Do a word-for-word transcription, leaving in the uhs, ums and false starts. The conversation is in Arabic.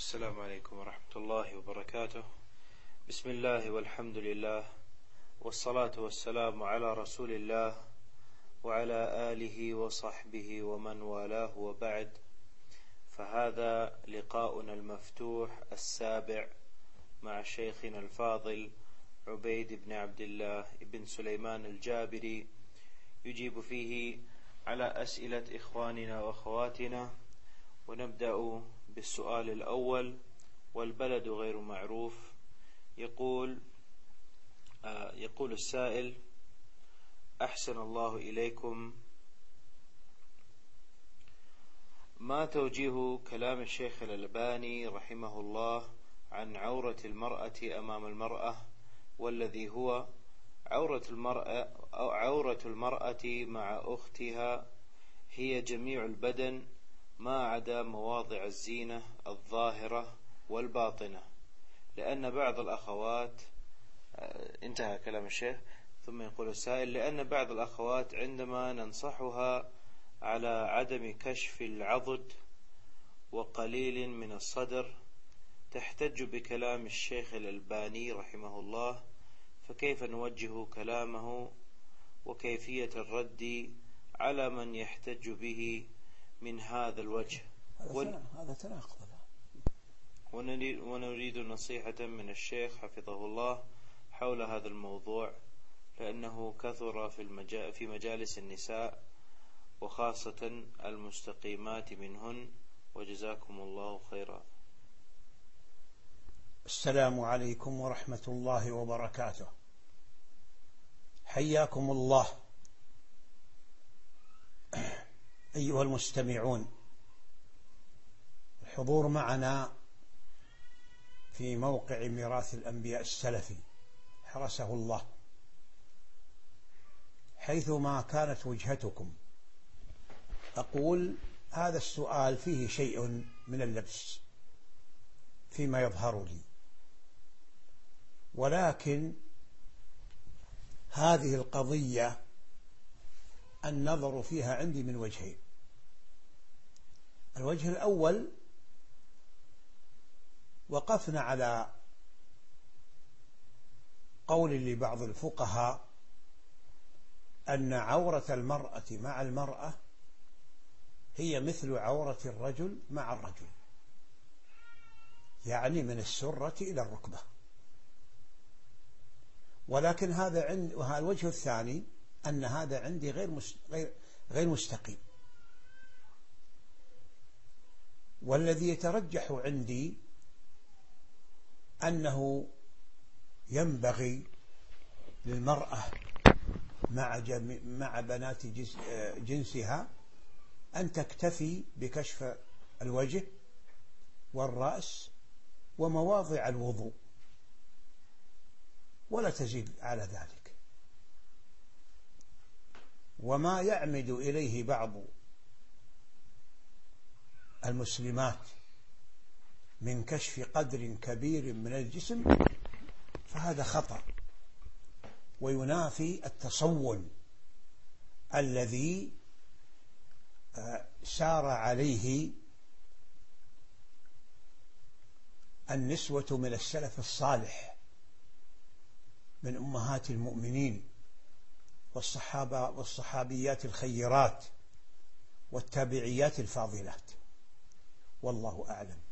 السلام عليكم ورحمة الله وبركاته. بسم الله والحمد لله والصلاة والسلام على رسول الله وعلى آله وصحبه ومن والاه، وبعد، فهذا لقاؤنا المفتوح السابع مع شيخنا الفاضل عبيد بن عبد الله بن سليمان الجابري، يجيب فيه على أسئلة إخواننا وأخواتنا. ونبدأ بالسؤال الأول: والبلد غير معروف. يقول آه يقول السائل: أحسن الله إليكم، ما توجيه كلام الشيخ الألباني رحمه الله عن عورة المرأة أمام المرأة، والذي هو عورة المرأة أو عورة المرأة مع أختها هي جميع البدن ما عدا مواضع الزينة الظاهرة والباطنة، لأن بعض الأخوات، انتهى كلام الشيخ. ثم يقول السائل: لأن بعض الأخوات عندما ننصحها على عدم كشف العضد وقليل من الصدر تحتج بكلام الشيخ الألباني رحمه الله، فكيف نوجه كلامه وكيفية الرد على من يحتج به من هذا الوجه؟ هذا تناقض. ونريد, ونريد نصيحة من الشيخ حفظه الله حول هذا الموضوع، لأنه كثر في, المجال في مجالس النساء وخاصة المستقيمات منهن، وجزاكم الله خيرا. السلام عليكم ورحمة الله وبركاته. حياكم الله أيها المستمعون، الحضور معنا في موقع ميراث الأنبياء السلفي حرسه الله، حيثما كانت وجهتكم. أقول هذا السؤال فيه شيء من اللبس فيما يظهر لي، ولكن هذه القضية النظر فيها عندي من وجهين. الوجه الأول: وقفنا على قول لبعض الفقهاء أن عورة المرأة مع المرأة هي مثل عورة الرجل مع الرجل، يعني من السرة إلى الركبة. ولكن هذا عند الوجه الثاني أن هذا عندي غير غير غير مستقيم، والذي يترجح عندي أنه ينبغي للمرأة مع مع بنات جنسها أن تكتفي بكشف الوجه والرأس ومواضع الوضوء، ولا تزيد على ذلك. وما يعمد إليه بعض المسلمات من كشف قدر كبير من الجسم فهذا خطأ، وينافي التصون الذي سار عليه النسوة من السلف الصالح من أمهات المؤمنين والصحابة والصحابيات الخيرات والتابعيات الفاضلات، والله أعلم.